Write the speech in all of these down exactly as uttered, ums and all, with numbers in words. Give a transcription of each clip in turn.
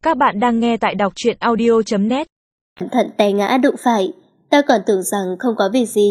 Các bạn đang nghe tại đọc truyện audio chấm net. Thận té ngã đụng phải, ta còn tưởng rằng không có việc gì.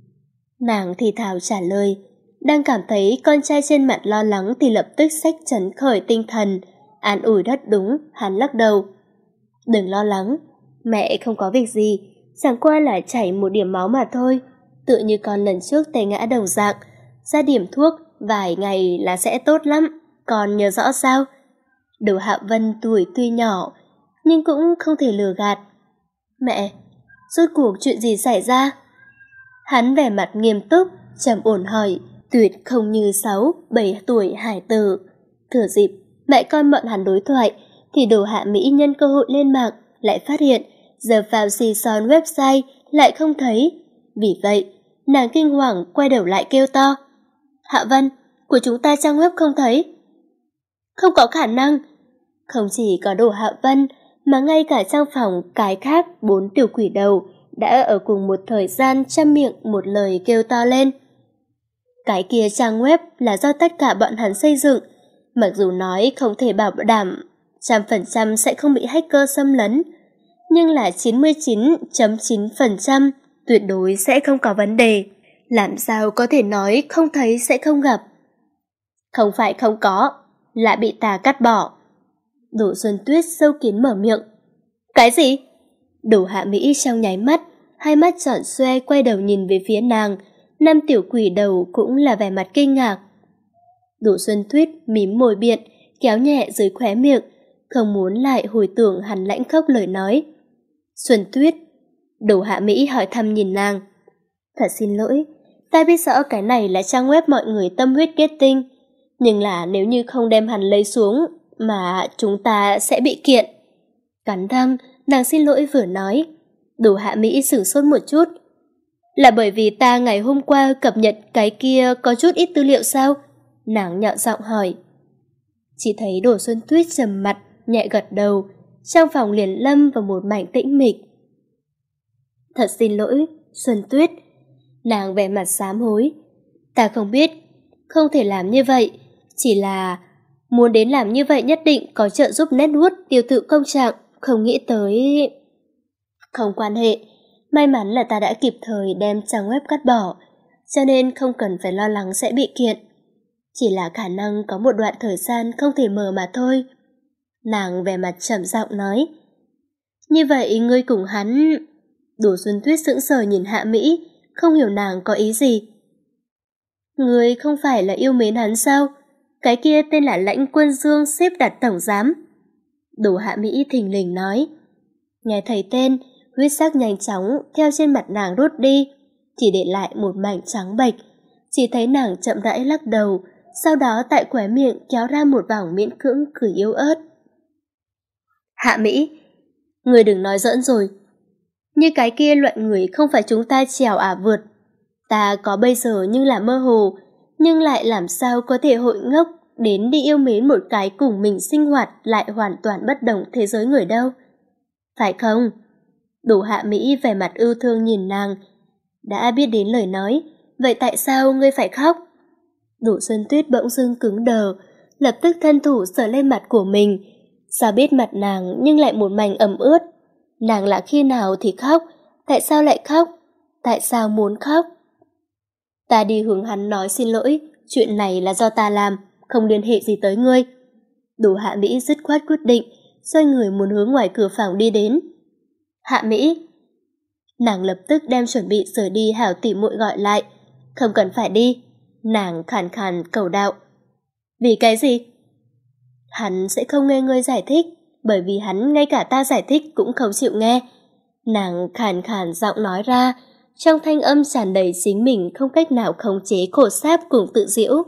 Nàng thì thào trả lời, đang cảm thấy con trai trên mặt lo lắng thì lập tức xách trấn khởi tinh thần, an ủi rất đúng, hắn lắc đầu. Đừng lo lắng, mẹ không có việc gì, chẳng qua là chảy một điểm máu mà thôi, tự như con lần trước té ngã đồng dạng, ra điểm thuốc, vài ngày là sẽ tốt lắm, con nhớ rõ sao? Đồ Hạ Vân tuổi tuy nhỏ, nhưng cũng không thể lừa gạt. Mẹ, rốt cuộc chuyện gì xảy ra? Hắn vẻ mặt nghiêm túc, trầm ổn hỏi, tuyệt không như sáu, bảy tuổi hải tử. Thừa dịp, mẹ con bọn hắn đối thoại, thì Đồ Hạ Mỹ nhân cơ hội lên mạng, lại phát hiện, giờ vào xì son website lại không thấy. Vì vậy, nàng kinh hoàng quay đầu lại kêu to. Hạ Vân, của chúng ta trang web không thấy. Không có khả năng. Không chỉ có Đồ Hạ Vân, mà ngay cả trong phòng cái khác bốn tiểu quỷ đầu đã ở cùng một thời gian trăm miệng một lời kêu to lên. Cái kia trang web là do tất cả bọn hắn xây dựng, mặc dù nói không thể bảo đảm trăm phần trăm sẽ không bị hacker xâm lấn, nhưng là chín mươi chín phẩy chín phần trăm tuyệt đối sẽ không có vấn đề. Làm sao có thể nói không thấy sẽ không gặp? Không phải không có, lại bị ta cắt bỏ. Đỗ Xuân Tuyết sâu kín mở miệng. Cái gì? Đồ Hạ Mỹ trong nháy mắt, hai mắt tròn xoe quay đầu nhìn về phía nàng, năm tiểu quỷ đầu cũng là vẻ mặt kinh ngạc. Đỗ Xuân Tuyết mím môi biện, kéo nhẹ dưới khóe miệng, không muốn lại hồi tưởng hắn lãnh khốc lời nói. Xuân Tuyết, Đồ Hạ Mỹ hỏi thăm nhìn nàng. Thật xin lỗi, ta biết rõ cái này là trang web mọi người tâm huyết kết tinh, nhưng là nếu như không đem hắn lấy xuống mà chúng ta sẽ bị kiện. Cắn răng, nàng xin lỗi vừa nói. Đồ Hạ Mỹ sửng sốt một chút. Là bởi vì ta ngày hôm qua cập nhật cái kia có chút ít tư liệu sao? Nàng nhọn giọng hỏi. Chỉ thấy Đồ Xuân Tuyết trầm mặt, nhẹ gật đầu, trong phòng liền lâm vào một mảnh tĩnh mịch. Thật xin lỗi, Xuân Tuyết. Nàng vẻ mặt sám hối. Ta không biết, không thể làm như vậy, chỉ là muốn đến làm như vậy nhất định có trợ giúp Netwood tiêu thụ công trạng, không nghĩ tới... Không quan hệ, may mắn là ta đã kịp thời đem trang web cắt bỏ, cho nên không cần phải lo lắng sẽ bị kiện. Chỉ là khả năng có một đoạn thời gian không thể mở mà thôi. Nàng vẻ mặt trầm giọng nói. Như vậy ngươi cùng hắn... Đồ Xuân Tuyết sững sờ nhìn Hạ Mỹ, không hiểu nàng có ý gì. Ngươi không phải là yêu mến hắn sao? Cái kia tên là Lãnh Quân Dương xếp đặt tổng giám. Đồ Hạ Mỹ thình lình nói. Nghe thấy tên, huyết sắc nhanh chóng theo trên mặt nàng rút đi, chỉ để lại một mảnh trắng bệch. Chỉ thấy nàng chậm rãi lắc đầu, sau đó tại khóe miệng kéo ra một vòng miễn cưỡng cười yếu ớt. Hạ Mỹ, người đừng nói giỡn rồi. Như cái kia loại người không phải chúng ta trèo ả vượt. Ta có bây giờ nhưng là mơ hồ, nhưng lại làm sao có thể hội ngốc đến đi yêu mến một cái cùng mình sinh hoạt lại hoàn toàn bất đồng thế giới người đâu. Phải không? Đồ Hạ Mỹ vẻ mặt ưu thương nhìn nàng. Đã biết đến lời nói, vậy tại sao ngươi phải khóc? Đỗ Xuân Tuyết bỗng dưng cứng đờ, lập tức thân thủ sờ lên mặt của mình. Sao biết mặt nàng nhưng lại một mảnh ẩm ướt? Nàng là khi nào thì khóc? Tại sao lại khóc? Tại sao muốn khóc? Ta đi hướng hắn nói xin lỗi, chuyện này là do ta làm, không liên hệ gì tới ngươi. Đồ Hạ Mỹ dứt khoát quyết định, xoay người muốn hướng ngoài cửa phòng đi đến. Hạ Mỹ! Nàng lập tức đem chuẩn bị rời đi hảo tỉ muội gọi lại. Không cần phải đi. Nàng khàn khàn cầu đạo. Vì cái gì? Hắn sẽ không nghe ngươi giải thích, bởi vì hắn ngay cả ta giải thích cũng không chịu nghe. Nàng khàn khàn giọng nói ra, trong thanh âm tràn đầy chính mình không cách nào khống chế khổ sáp cùng tự giễu.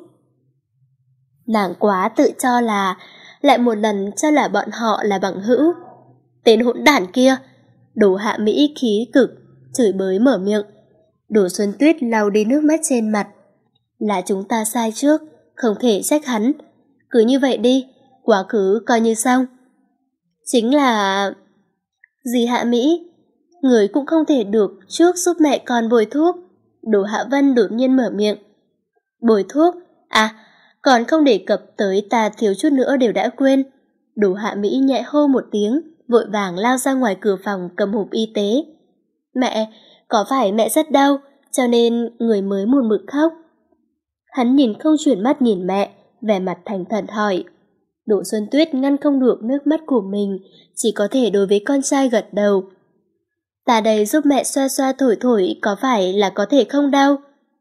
Nàng quá tự cho là, lại một lần cho là bọn họ là bằng hữu. Tên hỗn đản kia! Đồ Hạ Mỹ khí cực, chửi bới mở miệng. Đồ Xuân Tuyết lau đi nước mắt trên mặt. Là chúng ta sai trước, không thể trách hắn. Cứ như vậy đi, quá khứ coi như xong. Chính là... Gì Hạ Mỹ? Người cũng không thể được trước giúp mẹ con bồi thuốc. Đồ Hạ Vân đột nhiên mở miệng. Bồi thuốc? À, còn không đề cập tới ta thiếu chút nữa đều đã quên. Đồ Hạ Mỹ nhẹ hô một tiếng, vội vàng lao ra ngoài cửa phòng cầm hộp y tế. Mẹ, có phải mẹ rất đau, cho nên người mới một mực khóc? Hắn nhìn không chuyển mắt nhìn mẹ, vẻ mặt thành thật hỏi. Đỗ Xuân Tuyết ngăn không được nước mắt của mình, chỉ có thể đối với con trai gật đầu. Ta đây giúp mẹ xoa xoa thổi thổi, có phải là có thể không đau?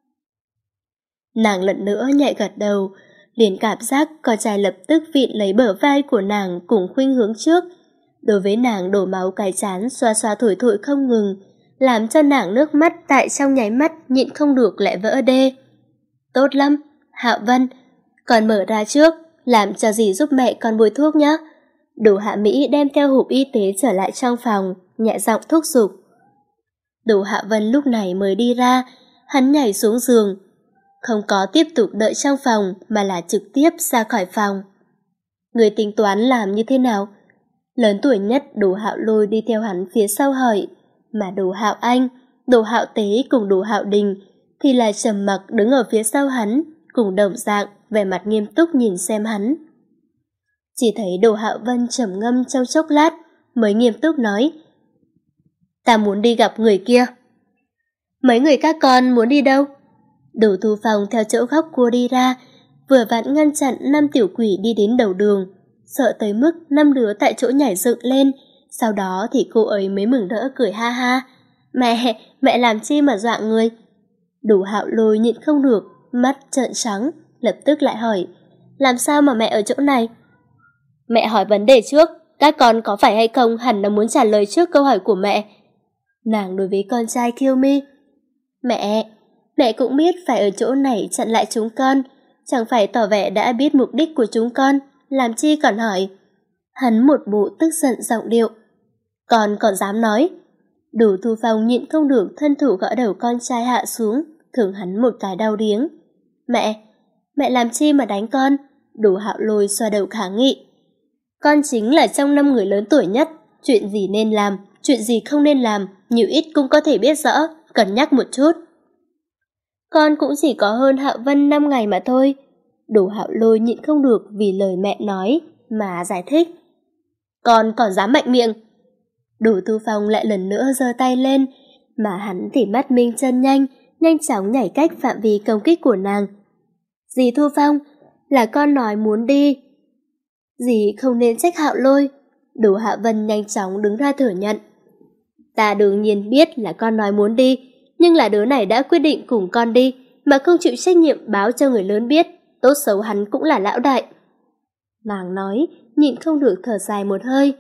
Nàng lần nữa nhẹ gật đầu, liền cảm giác con trai lập tức vịn lấy bờ vai của nàng cùng khuynh hướng trước. Đối với nàng đổ máu cái chán xoa xoa thổi thổi không ngừng, làm cho nàng nước mắt tại trong nháy mắt nhịn không được lại vỡ đê. Tốt lắm, Hạo Vân, con mở ra trước, làm cho dì giúp mẹ con bôi thuốc nhé. Đồ Hạ Mỹ đem theo hộp y tế trở lại trong phòng, nhẹ giọng thúc giục. Đồ Hạ Vân lúc này mới đi ra, hắn nhảy xuống giường, không có tiếp tục đợi trong phòng mà là trực tiếp ra khỏi phòng. Người tính toán làm như thế nào? Lớn tuổi nhất Đồ Hạo Lôi đi theo hắn phía sau hỏi, mà Đồ Hạo Anh, Đồ Hạo Tế cùng Đồ Hạo Đình thì là trầm mặc đứng ở phía sau hắn, cùng đồng dạng vẻ mặt nghiêm túc nhìn xem hắn. Chỉ thấy Đồ Hạo Vân trầm ngâm trong chốc lát mới nghiêm túc nói, ta muốn đi gặp người kia. Mấy người các con muốn đi đâu? Đồ Thu Phong theo chỗ góc cua đi ra, vừa vặn ngăn chặn năm tiểu quỷ đi đến đầu đường, sợ tới mức năm đứa tại chỗ nhảy dựng lên. Sau đó thì cô ấy mới mừng rỡ cười ha ha. Mẹ, mẹ làm chi mà dọa người? Đồ Hạo Lôi nhịn không được, mắt trợn trắng, lập tức lại hỏi, làm sao mà mẹ ở chỗ này? Mẹ hỏi vấn đề trước, các con có phải hay không hẳn là muốn trả lời trước câu hỏi của mẹ. Nàng đối với con trai Kiêu Mi, mẹ, mẹ cũng biết phải ở chỗ này chặn lại chúng con, chẳng phải tỏ vẻ đã biết mục đích của chúng con, làm chi còn hỏi. Hắn một bộ tức giận giọng điệu. Con còn dám nói? Đồ Thu Phong nhịn không được thân thủ gõ đầu con trai hạ xuống, thưởng hắn một cái đau điếng. Mẹ, mẹ làm chi mà đánh con? Đồ Hạo Lôi xoa đầu kháng nghị. Con chính là trong năm người lớn tuổi nhất, chuyện gì nên làm, chuyện gì không nên làm, nhiều ít cũng có thể biết rõ, cân nhắc một chút. Con cũng chỉ có hơn Hạo Vân năm ngày mà thôi. Đồ Hạo Lôi nhịn không được vì lời mẹ nói mà giải thích. Con còn dám mạnh miệng? Đồ Thu Phong lại lần nữa giơ tay lên, mà hắn thì mắt minh chân nhanh, nhanh chóng nhảy cách phạm vi công kích của nàng. Dì Thu Phong, là con nói muốn đi. Dì không nên trách Hạo Lôi. Đồ Hạ Vân nhanh chóng đứng ra thừa nhận. Ta đương nhiên biết là con nói muốn đi, nhưng là đứa này đã quyết định cùng con đi, mà không chịu trách nhiệm báo cho người lớn biết, tốt xấu hắn cũng là lão đại. Nàng nói, nhịn không được thở dài một hơi.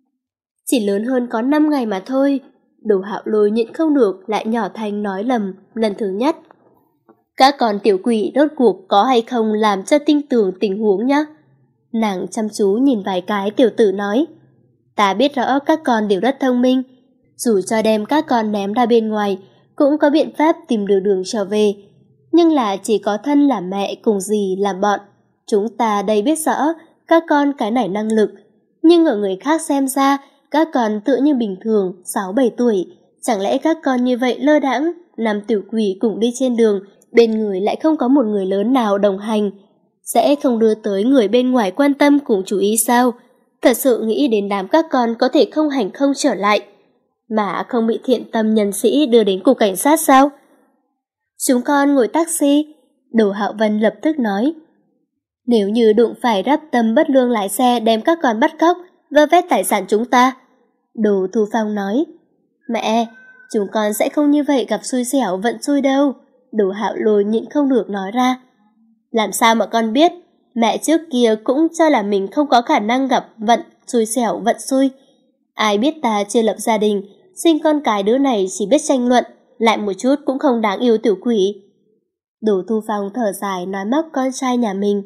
Chỉ lớn hơn có năm ngày mà thôi. Đồ Hạo Lôi nhịn không được lại nhỏ thanh nói lầm lần thứ nhất. Các con tiểu quỷ rốt cuộc có hay không làm cho tin tưởng tình huống nhá. Nàng chăm chú nhìn vài cái tiểu tử nói. Ta biết rõ các con đều rất thông minh, dù cho đem các con ném ra bên ngoài cũng có biện pháp tìm được đường trở về. Nhưng là chỉ có thân là mẹ cùng dì làm bọn. Chúng ta đây biết rõ các con cái này năng lực, nhưng ở người khác xem ra các con tự như bình thường, sáu bảy tuổi. Chẳng lẽ các con như vậy lơ đãng, năm tiểu quỷ cùng đi trên đường, bên người lại không có một người lớn nào đồng hành, sẽ không đưa tới người bên ngoài quan tâm cùng chú ý sao? Thật sự nghĩ đến đám các con có thể không hành không trở lại, mà không bị thiện tâm nhân sĩ đưa đến cục cảnh sát sao? Chúng con ngồi taxi. Đồ Hạo Vân lập tức nói. Nếu như đụng phải rắp tâm bất lương lái xe đem các con bắt cóc, vơ vét tài sản chúng ta. Đồ Thu Phong nói. Mẹ, chúng con sẽ không như vậy gặp xui xẻo vận xui đâu. Đồ Hạo Lôi nhịn không được nói ra. Làm sao mà con biết? Mẹ trước kia cũng cho là mình không có khả năng gặp vận xui xẻo vận xui. Ai biết ta chưa lập gia đình, sinh con cái đứa này chỉ biết tranh luận, lại một chút cũng không đáng yêu tiểu quỷ. Đồ Thu Phong thở dài nói móc con trai nhà mình.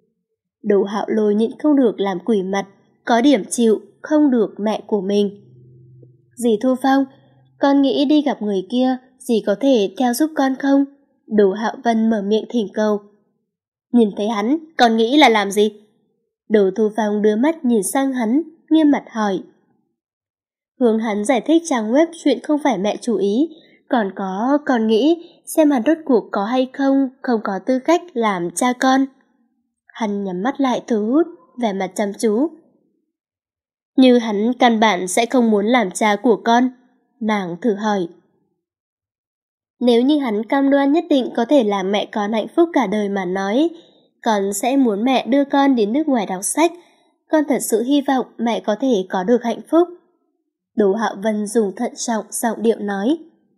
Đồ Hạo Lôi nhịn không được làm quỷ mặt, có điểm chịu không được mẹ của mình. Dì Thu Phong, con nghĩ đi gặp người kia, dì có thể theo giúp con không? Đồ Hạo Vân mở miệng thỉnh cầu. Nhìn thấy hắn, con nghĩ là làm gì? Đồ Thu Phong đưa mắt nhìn sang hắn, nghiêm mặt hỏi. Hướng hắn giải thích trang web chuyện không phải mẹ chủ ý, còn có con nghĩ xem hắn rốt cuộc có hay không, không có tư cách làm cha con. Hắn nhắm mắt lại thu hút, vẻ mặt chăm chú. Như hắn căn bản sẽ không muốn làm cha của con. Nàng thử hỏi. Nếu như hắn cam đoan nhất định có thể làm mẹ con hạnh phúc cả đời mà nói, con sẽ muốn mẹ đưa con đến nước ngoài đọc sách. Con thật sự hy vọng mẹ có thể có được hạnh phúc. Đỗ Hạo Vân dùng thận trọng giọng điệu nói.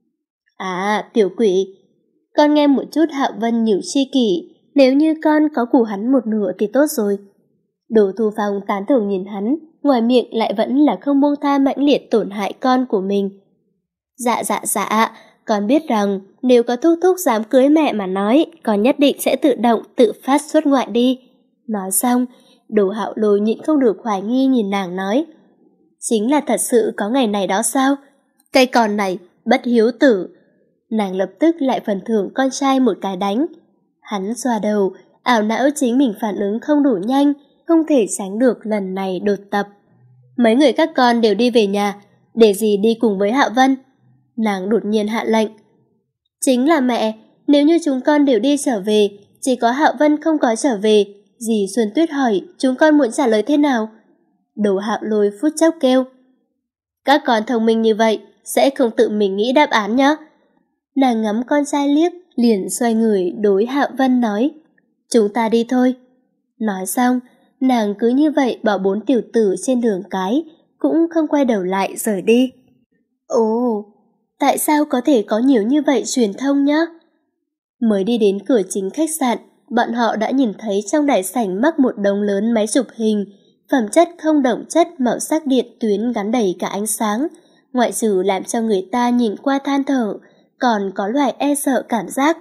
À, tiểu quỷ, con nghe một chút Hạo Vân nhiều chi kỷ, nếu như con có của hắn một nửa thì tốt rồi. Đỗ Thu Phong tán thưởng nhìn hắn, ngoài miệng lại vẫn là không buông tha mãnh liệt tổn hại con của mình. Dạ dạ dạ, con biết rằng nếu có thúc thúc dám cưới mẹ mà nói, con nhất định sẽ tự động tự phát xuất ngoại đi. Nói xong, Đỗ Hạo Lôi nhịn không được hoài nghi nhìn nàng nói. Chính là thật sự có ngày này đó sao? Cây con này, bất hiếu tử. Nàng lập tức lại phần thưởng con trai một cái đánh. Hắn xoa đầu, ảo não chính mình phản ứng không đủ nhanh, không thể tránh được lần này đột tập. Mấy người các con đều đi về nhà, để dì đi cùng với Hạo Vân. Nàng đột nhiên hạ lệnh. Chính là mẹ, nếu như chúng con đều đi trở về, chỉ có Hạo Vân không có trở về, dì Xuân Tuyết hỏi chúng con muốn trả lời thế nào? Đỗ Hạo Lôi phút chốc kêu. Các con thông minh như vậy, sẽ không tự mình nghĩ đáp án nhé. Nàng ngắm con trai liếc, liền xoay người đối Hạo Vân nói. Chúng ta đi thôi. Nói xong, nàng cứ như vậy bỏ bốn tiểu tử trên đường cái, cũng không quay đầu lại rời đi. Ồ, tại sao có thể có nhiều như vậy truyền thông nhá? Mới đi đến cửa chính khách sạn, bọn họ đã nhìn thấy trong đại sảnh mắc một đống lớn máy chụp hình, phẩm chất không động chất, màu sắc điện tuyến gắn đầy cả ánh sáng, ngoại trừ làm cho người ta nhìn qua than thở, còn có loại e sợ cảm giác.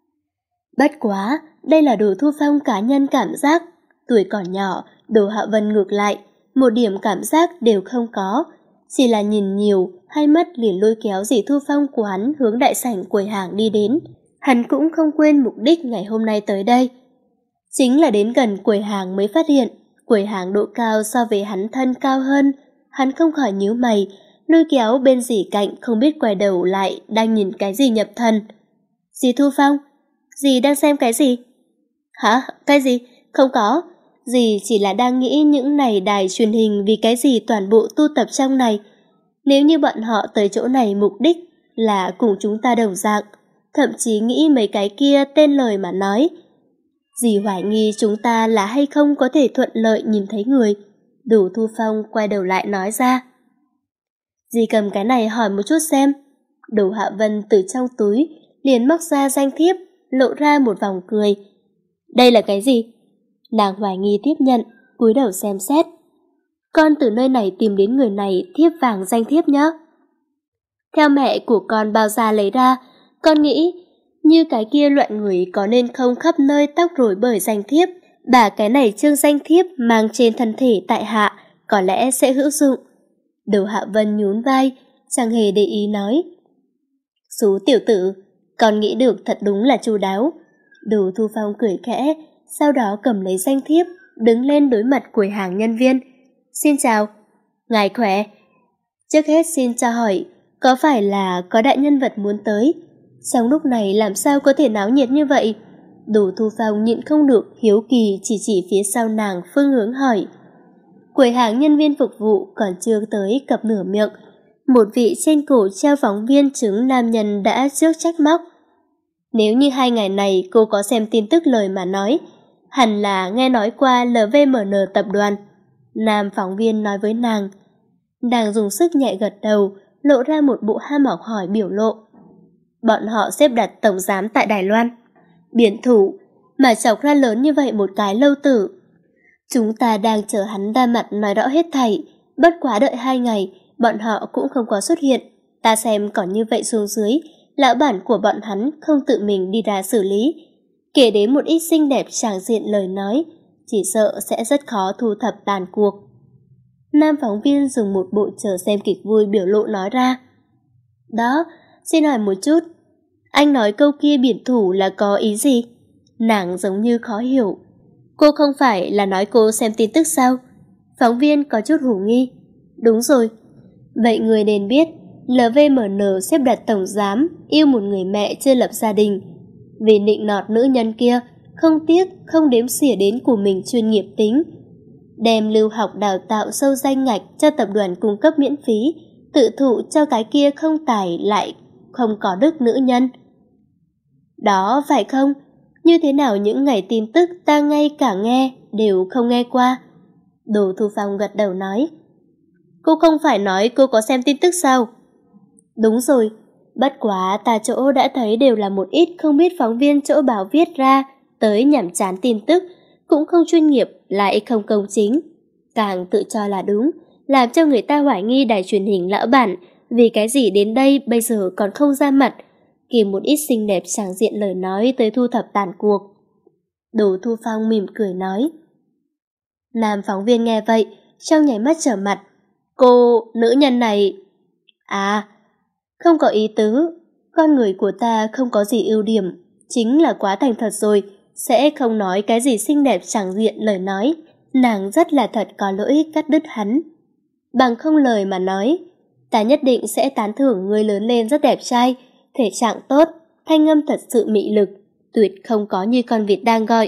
Bất quá, đây là Đỗ Thu Phong cá nhân cảm giác. Tuổi còn nhỏ, Đỗ Hạo Vân ngược lại, một điểm cảm giác đều không có. Chỉ là nhìn nhiều, hai mắt liền lôi kéo dì Thu Phong của hắn hướng đại sảnh quầy hàng đi đến. Hắn cũng không quên mục đích ngày hôm nay tới đây. Chính là đến gần quầy hàng mới phát hiện, quầy hàng độ cao so với hắn thân cao hơn. Hắn không khỏi nhíu mày, lôi kéo bên dì cạnh không biết quay đầu lại đang nhìn cái gì nhập thần. Dì Thu Phong, dì đang xem cái gì? Hả? Cái gì? Không có. Dì chỉ là đang nghĩ những này đài truyền hình vì cái gì toàn bộ tu tập trong này. Nếu như bọn họ tới chỗ này mục đích là cùng chúng ta đồng dạng, thậm chí nghĩ mấy cái kia tên lời mà nói. Dì hoài nghi chúng ta là hay không có thể thuận lợi nhìn thấy người. Đỗ Thu Phong quay đầu lại nói ra. Dì cầm cái này hỏi một chút xem. Đỗ Hạ Vân từ trong túi liền móc ra danh thiếp, lộ ra một vòng cười. Đây là cái gì? Nàng hoài nghi tiếp nhận, cúi đầu xem xét. Con từ nơi này tìm đến người này thiếp vàng danh thiếp nhé. Theo mẹ của con bao gia lấy ra, con nghĩ như cái kia loại người có nên không khắp nơi tóc rối bởi danh thiếp, bà cái này trương danh thiếp mang trên thân thể tại hạ có lẽ sẽ hữu dụng. Đỗ Hạ Vân nhún vai, chẳng hề để ý nói. Số tiểu tử, con nghĩ được thật đúng là chu đáo. Đỗ Thu Phong cười khẽ, sau đó cầm lấy danh thiếp, đứng lên đối mặt quầy hàng nhân viên. Xin chào, ngài khỏe. Trước hết xin cho hỏi, có phải là có đại nhân vật muốn tới? Trong lúc này làm sao có thể náo nhiệt như vậy? Đỗ Thu Phong nhịn không được hiếu kỳ chỉ chỉ phía sau nàng phương hướng hỏi. Quầy hàng nhân viên phục vụ còn chưa tới cập nửa miệng, một vị trên cổ treo phóng viên chứng nam nhân đã trước trách móc. Nếu như hai ngày này cô có xem tin tức lời mà nói, hẳn là nghe nói qua lờ vê em en tập đoàn. Nam phóng viên nói với nàng. Nàng dùng sức nhẹ gật đầu, lộ ra một bộ ham học hỏi biểu lộ. Bọn họ xếp đặt tổng giám tại Đài Loan. Biển thủ, mà chọc ra lớn như vậy một cái lâu tử. Chúng ta đang chờ hắn ra mặt nói rõ hết thảy, bất quá đợi hai ngày, bọn họ cũng không có xuất hiện. Ta xem còn như vậy xuống dưới, lão bản của bọn hắn không tự mình đi ra xử lý. Kể đến một ít xinh đẹp tràng diện lời nói, chỉ sợ sẽ rất khó thu thập tàn cuộc. Nam phóng viên dùng một bộ chờ xem kịch vui biểu lộ nói ra. Đó, xin hỏi một chút, anh nói câu kia biển thủ là có ý gì? Nàng giống như khó hiểu. Cô không phải là nói cô xem tin tức sao? Phóng viên có chút hủ nghi. Đúng rồi. Vậy người nên biết, lờ vê em en xếp đặt tổng giám yêu một người mẹ chưa lập gia đình. Vì nịnh nọt nữ nhân kia, không tiếc, không đếm xỉa đến của mình chuyên nghiệp tính. đem lưu học đào tạo sâu danh ngạch cho tập đoàn cung cấp miễn phí, tự thụ cho cái kia không tài lại không có đức nữ nhân. Đó phải không? Như thế nào những ngày tin tức ta ngay cả nghe đều không nghe qua? Đồ Thu Phong gật đầu nói. Cô không phải nói cô có xem tin tức sao? Đúng rồi, bất quá ta chỗ đã thấy đều là một ít không biết phóng viên chỗ báo viết ra tới nhảm chán tin tức, cũng không chuyên nghiệp lại không công chính. Càng tự cho là đúng, làm cho người ta hoài nghi đài truyền hình lão bản vì cái gì đến đây bây giờ còn không ra mặt, kìm một ít xinh đẹp tràng diện lời nói tới thu thập tàn cuộc. Đồ Thu Phong mỉm cười nói. Nam phóng viên nghe vậy, trong nháy mắt trở mặt. Cô, nữ nhân này... À, không có ý tứ, con người của ta không có gì ưu điểm, chính là quá thành thật rồi, sẽ không nói cái gì xinh đẹp chẳng diện lời nói. Nàng rất là thật có lỗi cắt đứt hắn. Bằng không lời mà nói, ta nhất định sẽ tán thưởng người lớn lên rất đẹp trai, thể trạng tốt, thanh âm thật sự mị lực, tuyệt không có như con vịt đang gọi.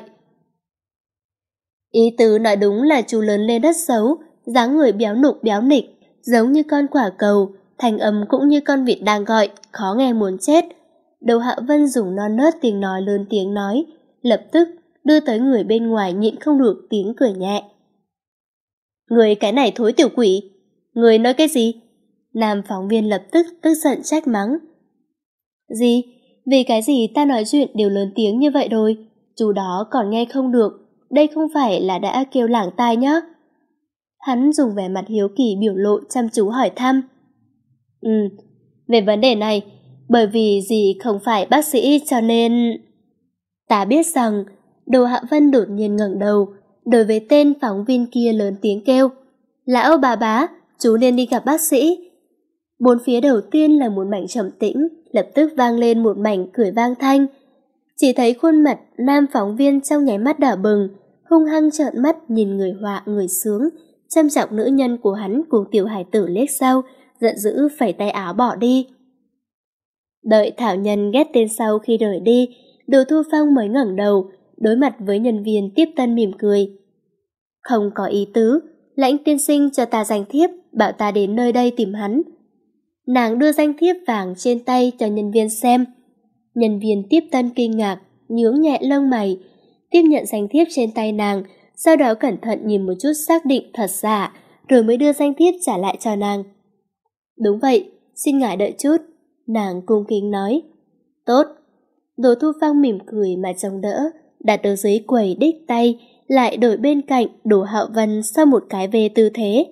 Ý tứ nói đúng là chú lớn lên rất xấu, dáng người béo nục béo nịch, giống như con quả cầu, thành âm cũng như con vịt đang gọi, khó nghe muốn chết. Đầu Hạ Vân dùng non nớt tiếng nói lớn tiếng nói, lập tức đưa tới người bên ngoài nhịn không được tiếng cười nhẹ. Người cái này thối tiểu quỷ, người nói cái gì? Nam phóng viên lập tức tức giận trách mắng. Gì? Vì cái gì ta nói chuyện đều lớn tiếng như vậy rồi? Chú đó còn nghe không được, đây không phải là đã kêu lảng tai nhá. Hắn dùng vẻ mặt hiếu kỳ biểu lộ chăm chú hỏi thăm. Ừ, về vấn đề này, bởi vì dì không phải bác sĩ cho nên... Ta biết rằng, Đồ Hạ Vân đột nhiên ngẩng đầu, đối với tên phóng viên kia lớn tiếng kêu. Lão bà bá, chú nên đi gặp bác sĩ. Bốn phía đầu tiên là một mảnh trầm tĩnh, lập tức vang lên một mảnh cười vang thanh. Chỉ thấy khuôn mặt nam phóng viên trong nháy mắt đỏ bừng, hung hăng trợn mắt nhìn người họa người sướng, chăm trọng nữ nhân của hắn cùng tiểu hải tử liếc sau, giận dữ phẩy tay áo bỏ đi. Đợi Thảo Nhân ghét tên sau khi rời đi, Đồ Thu Phong mới ngẩng đầu, đối mặt với nhân viên tiếp tân mỉm cười. Không có ý tứ, Lãnh tiên sinh cho ta danh thiếp, bảo ta đến nơi đây tìm hắn. Nàng đưa danh thiếp vàng trên tay cho nhân viên xem. Nhân viên tiếp tân kinh ngạc, nhướng nhẹ lông mày, tiếp nhận danh thiếp trên tay nàng, sau đó cẩn thận nhìn một chút xác định thật giả, rồi mới đưa danh thiếp trả lại cho nàng. Đúng vậy, xin ngài đợi chút, nàng cung kính nói. Tốt. Đồ Thu Phong mỉm cười mà trông đỡ, đặt ở dưới quầy đích tay, lại đổi bên cạnh Đồ Hạo Vân sau một cái về tư thế.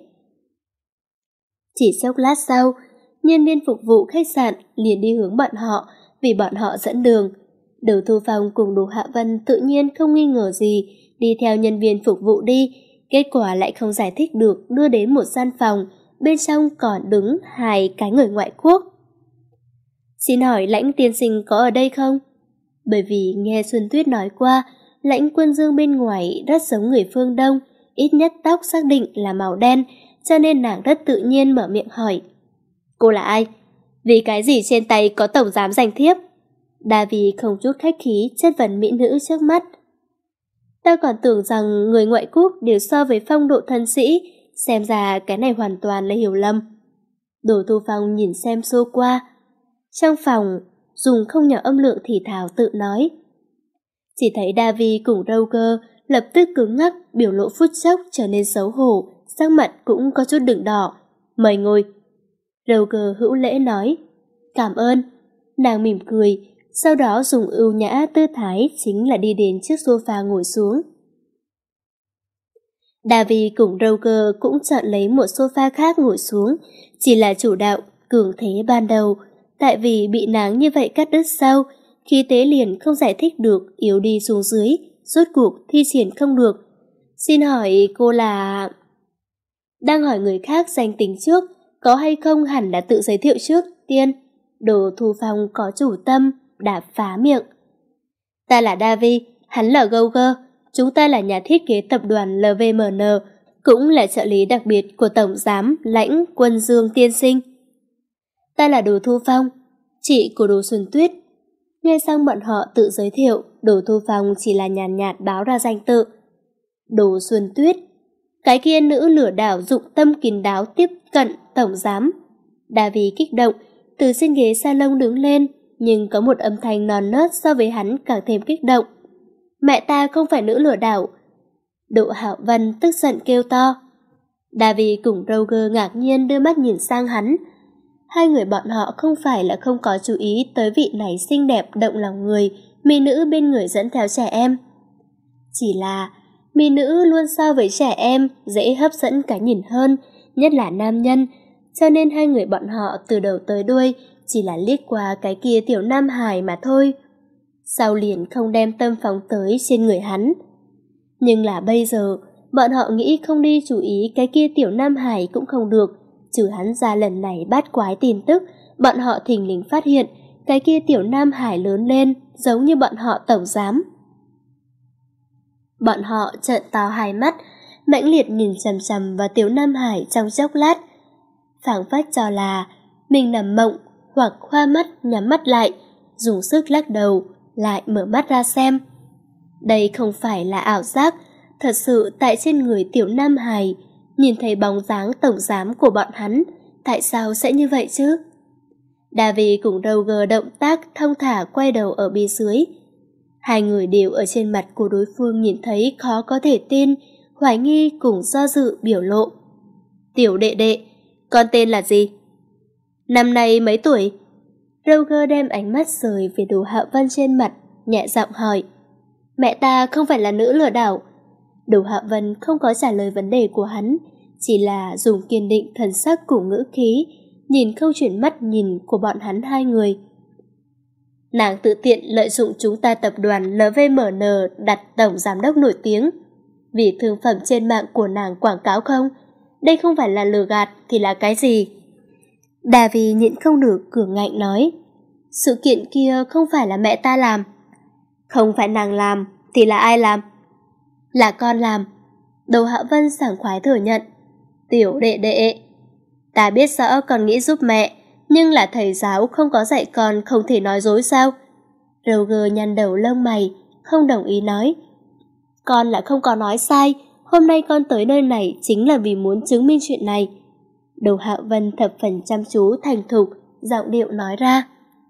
Chỉ chốc lát sau, nhân viên phục vụ khách sạn liền đi hướng bọn họ, vì bọn họ dẫn đường. Đồ Thu Phong cùng Đồ Hạ Vân tự nhiên không nghi ngờ gì, đi theo nhân viên phục vụ đi, kết quả lại không giải thích được đưa đến một gian phòng, bên trong còn đứng hai cái người ngoại quốc. Xin hỏi Lãnh tiên sinh có ở đây không? Bởi vì nghe Xuân Tuyết nói qua, Lãnh Quân Dương bên ngoài rất giống người phương Đông, ít nhất tóc xác định là màu đen, cho nên nàng rất tự nhiên mở miệng hỏi. Cô là ai? Vì cái gì trên tay có tổng giám danh thiếp? Đa Vì không chút khách khí chất vấn mỹ nữ trước mắt. Ta còn tưởng rằng người ngoại quốc đều so với phong độ thân sĩ, xem ra cái này hoàn toàn là hiểu lầm. Đồ Thu Phong nhìn xem xô qua. Trong phòng, dùng không nhỏ âm lượng thì thào tự nói. Chỉ thấy Đa Vi cùng Roger lập tức cứng ngắc, biểu lộ phút chốc trở nên xấu hổ, sắc mặt cũng có chút đựng đỏ. Mời ngồi. Roger hữu lễ nói. Cảm ơn. Nàng mỉm cười, sau đó dùng ưu nhã tư thái chính là đi đến chiếc sofa ngồi xuống. Davi cùng Roger cũng chọn lấy một sofa khác ngồi xuống, chỉ là chủ đạo, cường thế ban đầu, tại vì bị nàng như vậy cắt đứt sau, khí tế liền không giải thích được, yếu đi xuống dưới, rốt cuộc thi triển không được. Xin hỏi cô là... Đang hỏi người khác danh tính trước, có hay không hẳn là tự giới thiệu trước, tiên. Đồ Thu Phong có chủ tâm, đạp phá miệng. Ta là Davi, hắn là Gouger, chúng ta là nhà thiết kế tập đoàn lờ vê em en, cũng là trợ lý đặc biệt của Tổng giám Lãnh Quân Dương tiên sinh. Ta là Đồ Thu Phong, chị của Đồ Xuân Tuyết. Nghe xong bọn họ tự giới thiệu, Đồ Thu Phong chỉ là nhàn nhạt, nhạt báo ra danh tự. Đồ Xuân Tuyết. Cái kia nữ lừa đảo dụng tâm kín đáo tiếp cận tổng giám. David kích động, từ trên ghế salon đứng lên, nhưng có một âm thanh non nớt so với hắn càng thêm kích động. Mẹ ta không phải nữ lừa đảo. Đỗ Hạo Vân tức giận kêu to. David cùng Roger ngạc nhiên đưa mắt nhìn sang hắn. Hai người bọn họ không phải là không có chú ý tới vị này xinh đẹp động lòng người, mỹ nữ bên người dẫn theo trẻ em. Chỉ là mỹ nữ luôn so với trẻ em dễ hấp dẫn cái nhìn hơn, nhất là nam nhân, cho nên hai người bọn họ từ đầu tới đuôi chỉ là liếc qua cái kia tiểu nam hài mà thôi. Sau liền không đem tâm phóng tới trên người hắn. Nhưng là bây giờ, bọn họ nghĩ không đi chú ý cái kia tiểu nam hài cũng không được. Trừ hắn ra lần này bát quái tin tức, bọn họ thình lình phát hiện cái kia tiểu nam hải lớn lên giống như bọn họ tổng giám. Bọn họ trợn to hai mắt, mãnh liệt nhìn chằm chằm vào tiểu nam hải trong chốc lát. Phảng phất cho là mình nằm mộng hoặc khoa mắt nhắm mắt lại, dùng sức lắc đầu, lại mở mắt ra xem. Đây không phải là ảo giác, thật sự tại trên người tiểu nam hải nhìn thấy bóng dáng tổng giám của bọn hắn, tại sao sẽ như vậy chứ? David cùng Roger động tác thông thả quay đầu ở bên dưới. Hai người đều ở trên mặt của đối phương nhìn thấy khó có thể tin, hoài nghi cùng do dự biểu lộ. Tiểu đệ đệ, con tên là gì? Năm nay mấy tuổi? Roger đem ánh mắt rời về Đỗ Hạo Vân trên mặt, nhẹ giọng hỏi. Mẹ ta không phải là nữ lừa đảo. Đỗ Hạo Vân không có trả lời vấn đề của hắn, chỉ là dùng kiên định thần sắc cùng ngữ khí, nhìn không chuyển mắt nhìn của bọn hắn hai người. Nàng tự tiện lợi dụng chúng ta tập đoàn lờ vê em en đặt tổng giám đốc nổi tiếng. Vì thương phẩm trên mạng của nàng quảng cáo không? Đây không phải là lừa gạt thì là cái gì? David nhịn không được cường ngạnh nói. Sự kiện kia không phải là mẹ ta làm. Không phải nàng làm thì là ai làm? Là con làm. Đỗ Hạo Vân sảng khoái thừa nhận. Tiểu đệ đệ, ta biết rõ con nghĩ giúp mẹ, nhưng là thầy giáo không có dạy con không thể nói dối sao? Roger nhăn đầu lông mày, không đồng ý nói. Con là không có nói sai, hôm nay con tới nơi này chính là vì muốn chứng minh chuyện này. Đỗ Hạo Vân thập phần chăm chú thành thục, giọng điệu nói ra.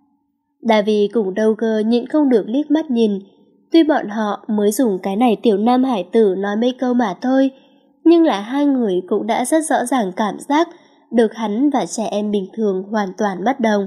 David cùng Roger nhịn không được liếc mắt nhìn. Tuy bọn họ mới dùng cái này tiểu nam hải tử nói mấy câu mà thôi, nhưng là hai người cũng đã rất rõ ràng cảm giác được hắn và trẻ em bình thường hoàn toàn bất đồng.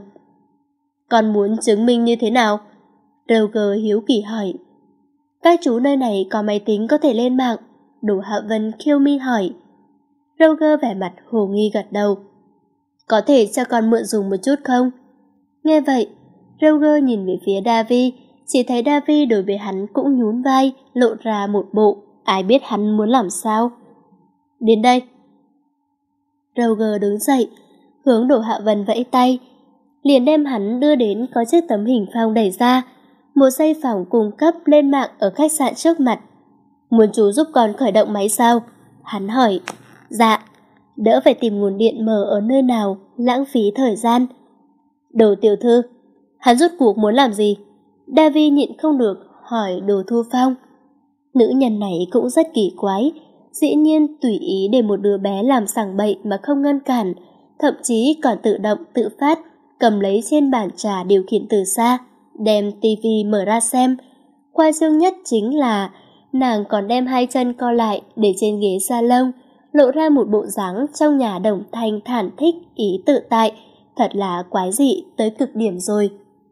Con muốn chứng minh như thế nào? Roger hiếu kỳ hỏi. Các chú nơi này có máy tính có thể lên mạng? Đỗ Hạo Vân khiêu mi hỏi. Roger vẻ mặt hồ nghi gật đầu. Có thể cho con mượn dùng một chút không? Nghe vậy, Roger nhìn về phía David, chỉ thấy David đối với hắn cũng nhún vai, lộ ra một bộ, ai biết hắn muốn làm sao. Đến đây. Roger đứng dậy, hướng Đỗ Hạo Vân vẫy tay, liền đem hắn đưa đến có chiếc tấm hình phong đẩy ra, một dây phòng cung cấp lên mạng ở khách sạn trước mặt. Muốn chú giúp con khởi động máy sao? Hắn hỏi. Dạ, đỡ phải tìm nguồn điện mở ở nơi nào, lãng phí thời gian. Đồ tiểu thư, hắn rốt cuộc muốn làm gì? David nhịn không được hỏi Đồ Thu Phong. Nữ nhân này cũng rất kỳ quái, dĩ nhiên tùy ý để một đứa bé làm sằng bậy mà không ngăn cản, thậm chí còn tự động tự phát cầm lấy trên bàn trà điều khiển từ xa, đem tivi mở ra xem. Khoa trương nhất chính là nàng còn đem hai chân co lại để trên ghế salon, lộ ra một bộ dáng trong nhà đồng thanh thản thích ý tự tại, thật là quái dị tới cực điểm rồi.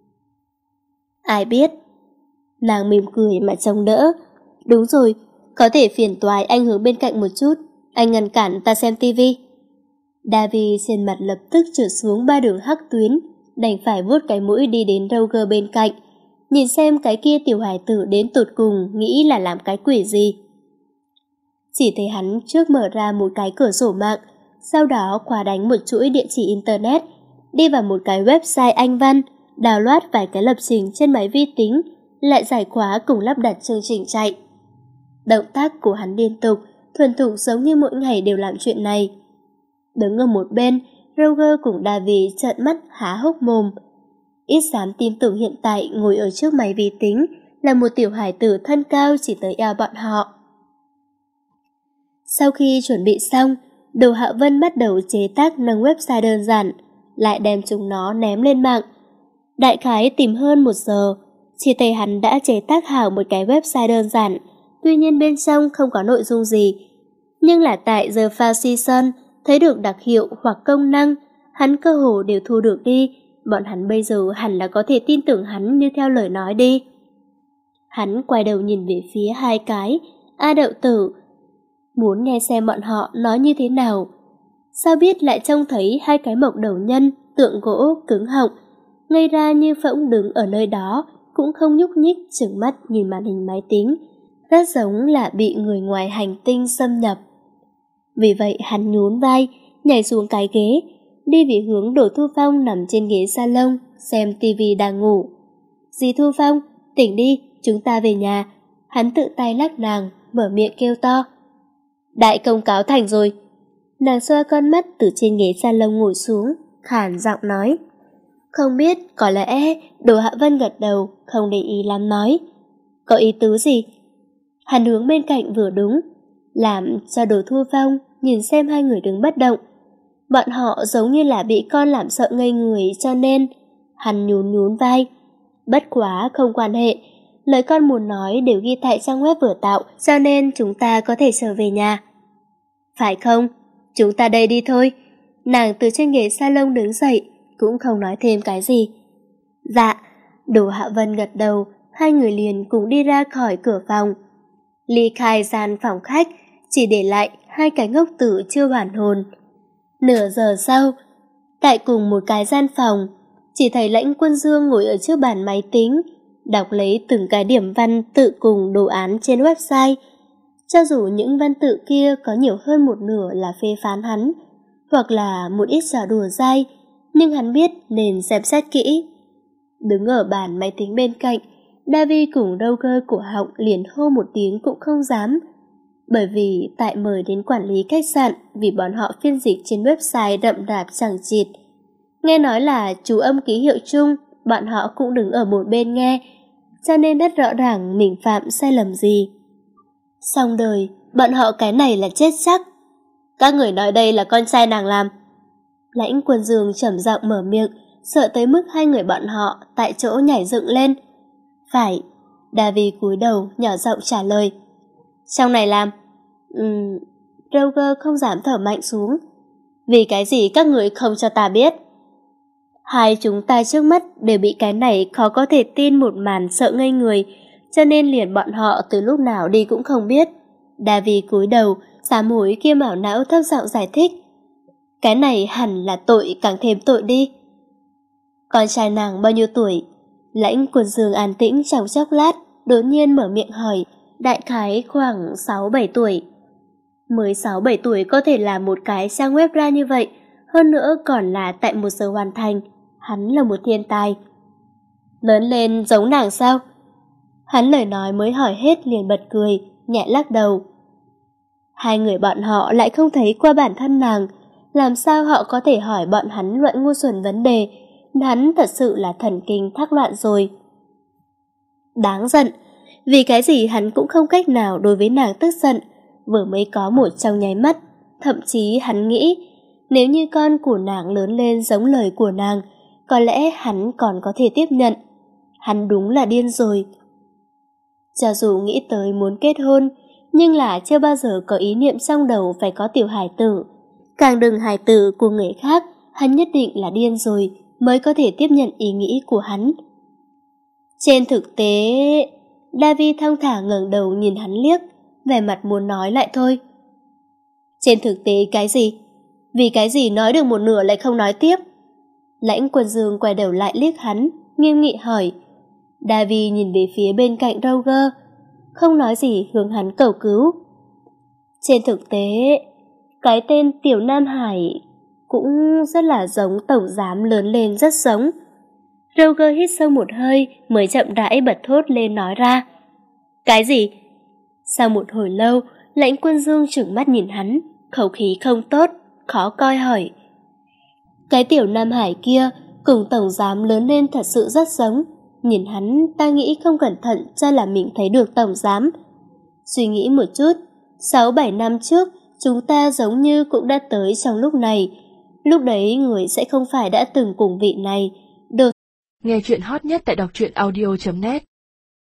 Ai biết? Nàng mỉm cười mà trông đỡ. Đúng rồi, có thể phiền toái anh hướng bên cạnh một chút, anh ngăn cản ta xem tivi. David trên mặt lập tức trượt xuống ba đường hắc tuyến, đành phải vuốt cái mũi đi đến Roger bên cạnh, nhìn xem cái kia tiểu hài tử đến tột cùng nghĩ là làm cái quỷ gì. Chỉ thấy hắn trước mở ra một cái cửa sổ mạng, sau đó khóa đánh một chuỗi địa chỉ internet, đi vào một cái website Anh văn, download vài cái lập trình trên máy vi tính, lại giải khóa cùng lắp đặt chương trình chạy. Động tác của hắn liên tục, thuần thục giống như mỗi ngày đều làm chuyện này. Đứng ở một bên, Roger cùng David trợn mắt há hốc mồm. Ít dám tin tưởng hiện tại ngồi ở trước máy vi tính là một tiểu hải tử thân cao chỉ tới eo bọn họ. Sau khi chuẩn bị xong, Đồ Hạ Vân bắt đầu chế tác nâng website đơn giản, lại đem chúng nó ném lên mạng. Đại khái tìm hơn một giờ, chỉ thấy hắn đã chế tác hảo một cái website đơn giản, tuy nhiên bên trong không có nội dung gì. Nhưng là tại The Fall Season, thấy được đặc hiệu hoặc công năng, hắn cơ hồ đều thu được đi, bọn hắn bây giờ hẳn là có thể tin tưởng hắn như theo lời nói đi. Hắn quay đầu nhìn về phía hai cái, A Đậu Tử, muốn nghe xem bọn họ nói như thế nào. Sao biết lại trông thấy hai cái mộc đầu nhân, tượng gỗ, cứng họng, ngây ra như phỗng đứng ở nơi đó, cũng không nhúc nhích, trừng mắt nhìn màn hình máy tính, rất giống là bị người ngoài hành tinh xâm nhập. Vì vậy hắn nhún vai, nhảy xuống cái ghế, đi về hướng Đỗ Thu Phong nằm trên ghế salon, xem tivi đang ngủ. Dì Thu Phong, tỉnh đi, chúng ta về nhà. Hắn tự tay lắc nàng, mở miệng kêu to. Đại công cáo thành rồi. Nàng xoa con mắt từ trên ghế salon ngồi xuống, khàn giọng nói. Không biết, có lẽ Đỗ Hạ Vân gật đầu, không để ý lắm nói. Có ý tứ gì? Hắn hướng bên cạnh vừa đúng, làm cho Đỗ Thu Phong nhìn xem hai người đứng bất động. Bọn họ giống như là bị con làm sợ ngây người, cho nên hắn nhún nhún vai. Bất quá không quan hệ, lời con muốn nói đều ghi tại trang web vừa tạo, cho nên chúng ta có thể trở về nhà. Phải không? Chúng ta đây đi thôi. Nàng từ trên ghế salon đứng dậy, cũng không nói thêm cái gì. Dạ. Đỗ Hạ Vân gật đầu, hai người liền cùng đi ra khỏi cửa phòng. Ly khai gian phòng khách, chỉ để lại hai cái ngốc tử chưa hoàn hồn. Nửa giờ sau, tại cùng một cái gian phòng, chỉ thấy Lãnh Quân Dương ngồi ở trước bàn máy tính, đọc lấy từng cái điểm văn tự cùng đồ án trên website. Cho dù những văn tự kia có nhiều hơn một nửa là phê phán hắn, hoặc là một ít trò đùa dai, nhưng hắn biết nên xem xét kỹ. Đứng ở bàn máy tính bên cạnh, Davi cùng Roger cổ họng liền hô một tiếng cũng không dám, bởi vì tại mời đến quản lý khách sạn vì bọn họ phiên dịch trên website đậm đạp chẳng chịt. Nghe nói là chú âm ký hiệu chung, bọn họ cũng đứng ở một bên nghe, cho nên rất rõ ràng mình phạm sai lầm gì. Xong đời, bọn họ cái này là chết chắc. Các người nói đây là con trai nàng làm. Lãnh Quân Dương trầm giọng mở miệng, sợ tới mức hai người bọn họ tại chỗ nhảy dựng lên. Phải. Davi cúi đầu nhỏ giọng trả lời. Trong này làm. Ừm, Roger không dám thở mạnh xuống. Vì cái gì các người không cho ta biết? Hai chúng ta trước mắt đều bị cái này khó có thể tin một màn sợ ngây người, cho nên liền bọn họ từ lúc nào đi cũng không biết. Davi cúi đầu, xám hối kia mảo não thấp giọng giải thích. Cái này hẳn là tội càng thêm tội đi. Con trai nàng bao nhiêu tuổi? Lãnh Quân Dương an tĩnh trong chốc lát, đột nhiên mở miệng hỏi. Đại khái khoảng sáu bảy tuổi. Mới sáu bảy tuổi có thể làm một cái trang web ra như vậy, hơn nữa còn là tại một giờ hoàn thành. Hắn là một thiên tài. Lớn lên giống nàng sao? Hắn lời nói mới hỏi hết liền bật cười, nhẹ lắc đầu. Hai người bọn họ lại không thấy qua bản thân nàng, làm sao họ có thể hỏi bọn hắn loại ngu xuẩn vấn đề? Hắn thật sự là thần kinh thác loạn rồi. Đáng giận, vì cái gì hắn cũng không cách nào đối với nàng tức giận, vừa mới có một trong nháy mắt. Thậm chí hắn nghĩ, nếu như con của nàng lớn lên giống lời của nàng, có lẽ hắn còn có thể tiếp nhận. Hắn đúng là điên rồi. Cho dù nghĩ tới muốn kết hôn, nhưng là chưa bao giờ có ý niệm trong đầu phải có tiểu hài tử. Càng đừng hài tử của người khác, hắn nhất định là điên rồi mới có thể tiếp nhận ý nghĩ của hắn. Trên thực tế, Davi thong thả ngẩng đầu nhìn hắn liếc, vẻ mặt muốn nói lại thôi. Trên thực tế cái gì? Vì cái gì nói được một nửa lại không nói tiếp? Lãnh Quân Dương quay đầu lại liếc hắn, nghiêm nghị hỏi. Davi nhìn về phía bên cạnh Roger, không nói gì hướng hắn cầu cứu. Trên thực tế, cái tên Tiểu Nam Hải cũng rất là giống tổng giám lớn lên rất giống. Roger hít sâu một hơi mới chậm rãi bật thốt lên nói ra. Cái gì? Sau một hồi lâu, Lãnh Quân Dương trừng mắt nhìn hắn, khẩu khí không tốt, khó coi hỏi. Cái Tiểu Nam Hải kia cùng tổng giám lớn lên thật sự rất giống. Nhìn hắn ta nghĩ không cẩn thận cho là mình thấy được tổng giám. Suy nghĩ một chút, sáu bảy năm trước chúng ta giống như cũng đã tới trong lúc này. Lúc đấy người sẽ không phải đã từng cùng vị này. Đột Nghe chuyện hot nhất tại đọc truyện audio chấm net